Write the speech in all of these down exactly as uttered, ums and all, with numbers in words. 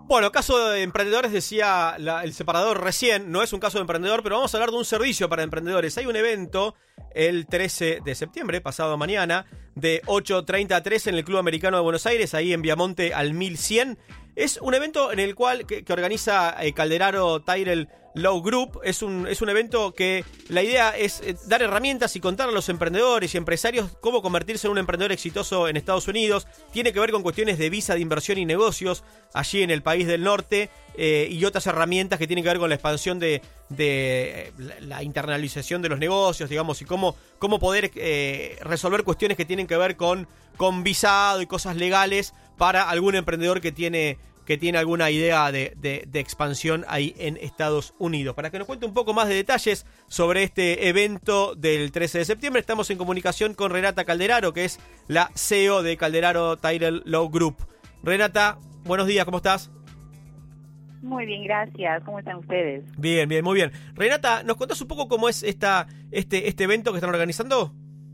Bueno, caso de emprendedores, decía la, el separador recién, no es un caso de emprendedor, pero vamos a hablar de un servicio para emprendedores. Hay un evento el trece de septiembre, pasado mañana, de ocho treinta a tres en el Club Americano de Buenos Aires, ahí en Viamonte al mil cien. Es un evento en el cual que, que organiza eh, Calderaro Tyrell Law Group. Es un, es un evento que la idea es eh, dar herramientas y contar a los emprendedores y empresarios cómo convertirse en un emprendedor exitoso en Estados Unidos. Tiene que ver con cuestiones de visa de inversión y negocios allí en el país del norte eh, y otras herramientas que tienen que ver con la expansión de, de eh, la, la internalización de los negocios, digamos, y cómo, cómo poder eh, resolver cuestiones que tienen que ver con, con visado y cosas legales para algún emprendedor que tiene... que tiene alguna idea de, de, de expansión ahí en Estados Unidos. Para que nos cuente un poco más de detalles sobre este evento del trece de septiembre, estamos en comunicación con Renata Calderaro, que es la C E O de Calderaro Tyrell Law Group. Renata, buenos días, ¿cómo estás? Muy bien, gracias. ¿Cómo están ustedes? Bien, bien, muy bien. Renata, ¿nos contás un poco cómo es esta, este, este evento que están organizando?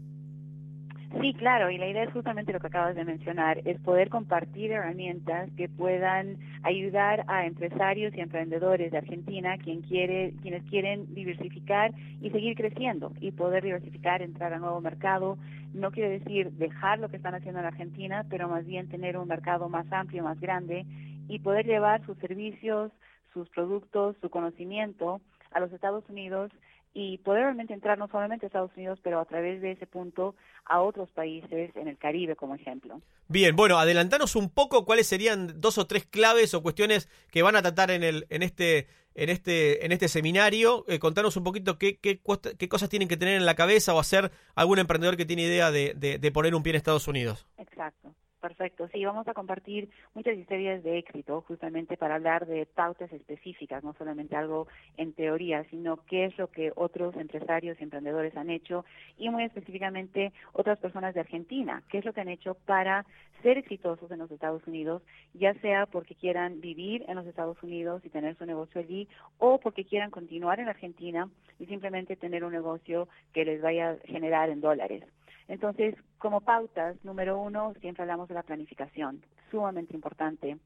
Sí, claro, y la idea es justamente lo que acabas de mencionar, es poder compartir herramientas que puedan ayudar a empresarios y emprendedores de Argentina, quien quiere, quienes quieren diversificar y seguir creciendo y poder diversificar, entrar a nuevo mercado. No quiere decir dejar lo que están haciendo en Argentina, pero más bien tener un mercado más amplio, más grande y poder llevar sus servicios, sus productos, su conocimiento a los Estados Unidos y poder realmente entrar no solamente a Estados Unidos, pero a través de ese punto a otros países en el Caribe, como ejemplo. Bien, bueno, adelantanos un poco cuáles serían dos o tres claves o cuestiones que van a tratar en el en este en este en este seminario. Eh, contanos un poquito qué, qué qué cosas tienen que tener en la cabeza o hacer algún emprendedor que tiene idea de, de, de poner un pie en Estados Unidos. Exacto. Perfecto, sí, vamos a compartir muchas historias de éxito justamente para hablar de pautas específicas, no solamente algo en teoría, sino qué es lo que otros empresarios y emprendedores han hecho y muy específicamente otras personas de Argentina, qué es lo que han hecho para ser exitosos en los Estados Unidos, ya sea porque quieran vivir en los Estados Unidos y tener su negocio allí o porque quieran continuar en Argentina y simplemente tener un negocio que les vaya a generar en dólares. Entonces, como pautas, número uno, siempre hablamos de la planificación, sumamente importante,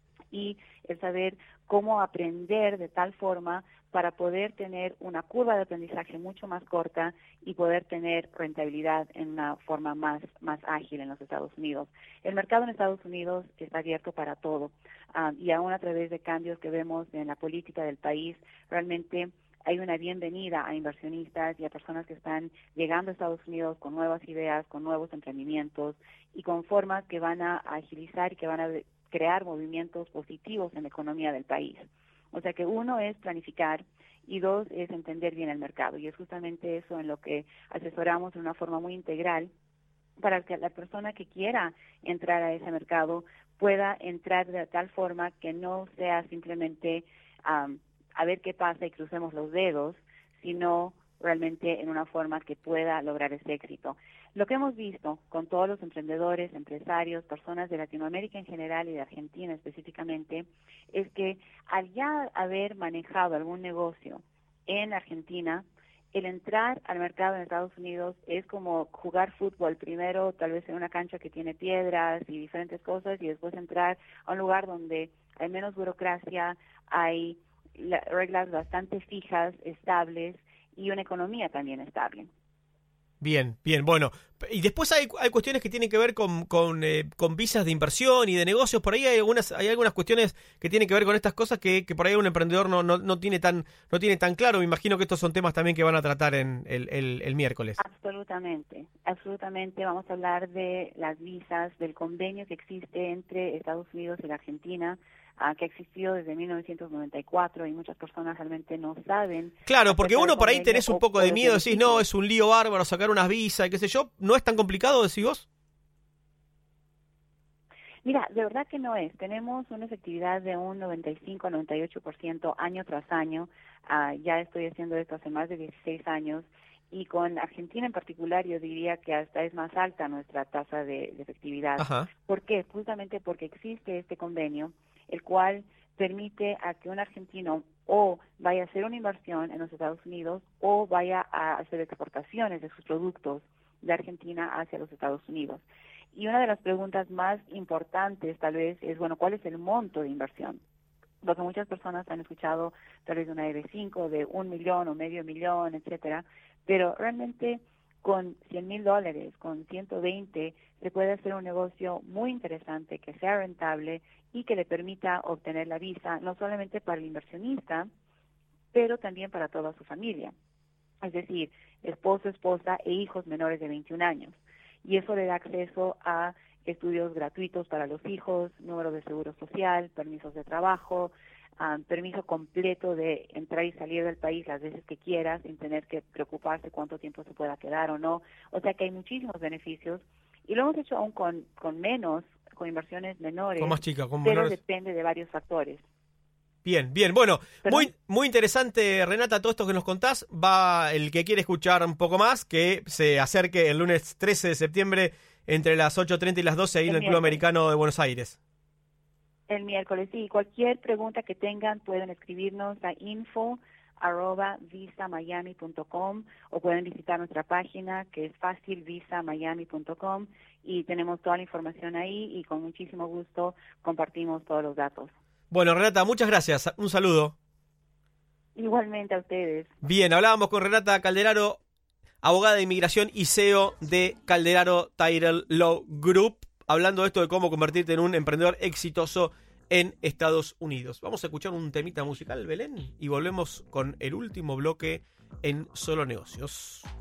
y el saber cómo aprender de tal forma para poder tener una curva de aprendizaje mucho más corta y poder tener rentabilidad en una forma más, más ágil en los Estados Unidos. El mercado en Estados Unidos está abierto para todo, um, y aún a través de cambios que vemos en la política del país, realmente hay una bienvenida a inversionistas y a personas que están llegando a Estados Unidos con nuevas ideas, con nuevos emprendimientos y con formas que van a agilizar y que van a crear movimientos positivos en la economía del país. O sea que uno es planificar y dos es entender bien el mercado. Y es justamente eso en lo que asesoramos de una forma muy integral para que la persona que quiera entrar a ese mercado pueda entrar de tal forma que no sea simplemente um, a ver qué pasa y crucemos los dedos, sino realmente en una forma que pueda lograr ese éxito. Lo que hemos visto con todos los emprendedores, empresarios, personas de Latinoamérica en general y de Argentina específicamente, es que al ya haber manejado algún negocio en Argentina, el entrar al mercado en Estados Unidos es como jugar fútbol, primero tal vez en una cancha que tiene piedras y diferentes cosas, y después entrar a un lugar donde hay menos burocracia, hay reglas bastante fijas, estables y una economía también estable. Bien, bien, bueno. Y después hay, hay cuestiones que tienen que ver con, con, eh, con visas de inversión y de negocios. Por ahí hay algunas hay algunas cuestiones que tienen que ver con estas cosas que, que por ahí un emprendedor no, no, no tiene tan no tiene tan claro. Me imagino que estos son temas también que van a tratar en el, el, el miércoles. Absolutamente, absolutamente. Vamos a hablar de las visas, del convenio que existe entre Estados Unidos y la Argentina, Uh, que ha existido desde mil novecientos noventa y cuatro y muchas personas realmente no saben. Claro, porque uno por ahí tenés un poco de miedo, decís, no, es un lío bárbaro sacar unas visas y qué sé yo. ¿No es tan complicado, decís vos? Mira, de verdad que no es. Tenemos una efectividad de un noventa y cinco a noventa y ocho por ciento año tras año. Uh, ya estoy haciendo esto hace más de dieciséis años. Y con Argentina en particular yo diría que hasta es más alta nuestra tasa de, de efectividad. Ajá. ¿Por qué? Justamente porque existe este convenio, el cual permite a que un argentino o vaya a hacer una inversión en los Estados Unidos o vaya a hacer exportaciones de sus productos de Argentina hacia los Estados Unidos. Y una de las preguntas más importantes tal vez es, bueno, ¿cuál es el monto de inversión? Porque muchas personas han escuchado tal vez de una E B cinco de un millón o medio millón, etcétera, pero realmente con cien mil dólares, con ciento veinte, se puede hacer un negocio muy interesante, que sea rentable y que le permita obtener la visa, no solamente para el inversionista, pero también para toda su familia. Es decir, esposo, esposa e hijos menores de veintiún años. Y eso le da acceso a estudios gratuitos para los hijos, número de seguro social, permisos de trabajo, Um, permiso completo de entrar y salir del país las veces que quieras sin tener que preocuparse cuánto tiempo se pueda quedar o no. O sea que hay muchísimos beneficios y lo hemos hecho aún con, con menos, con inversiones menores, con más chicas, con pero menores. Depende de varios factores. Bien, bien, bueno, ¿Perdón? muy muy interesante, Renata, todo esto que nos contás. Va el que quiere escuchar un poco más, que se acerque el lunes trece de septiembre entre las ocho treinta y las doce ahí El en el Club miércoles. Americano de Buenos Aires. El miércoles, sí. Cualquier pregunta que tengan pueden escribirnos a info arroba visa miami punto com o pueden visitar nuestra página que es fácil visa miami punto com y tenemos toda la información ahí y con muchísimo gusto compartimos todos los datos. Bueno, Renata, muchas gracias. Un saludo. Igualmente a ustedes. Bien, hablábamos con Renata Calderaro, abogada de inmigración y C E O de Calderaro Title Law Group, hablando de esto de cómo convertirte en un emprendedor exitoso en Estados Unidos. Vamos a escuchar un temita musical, Belén, y volvemos con el último bloque en Solo Negocios.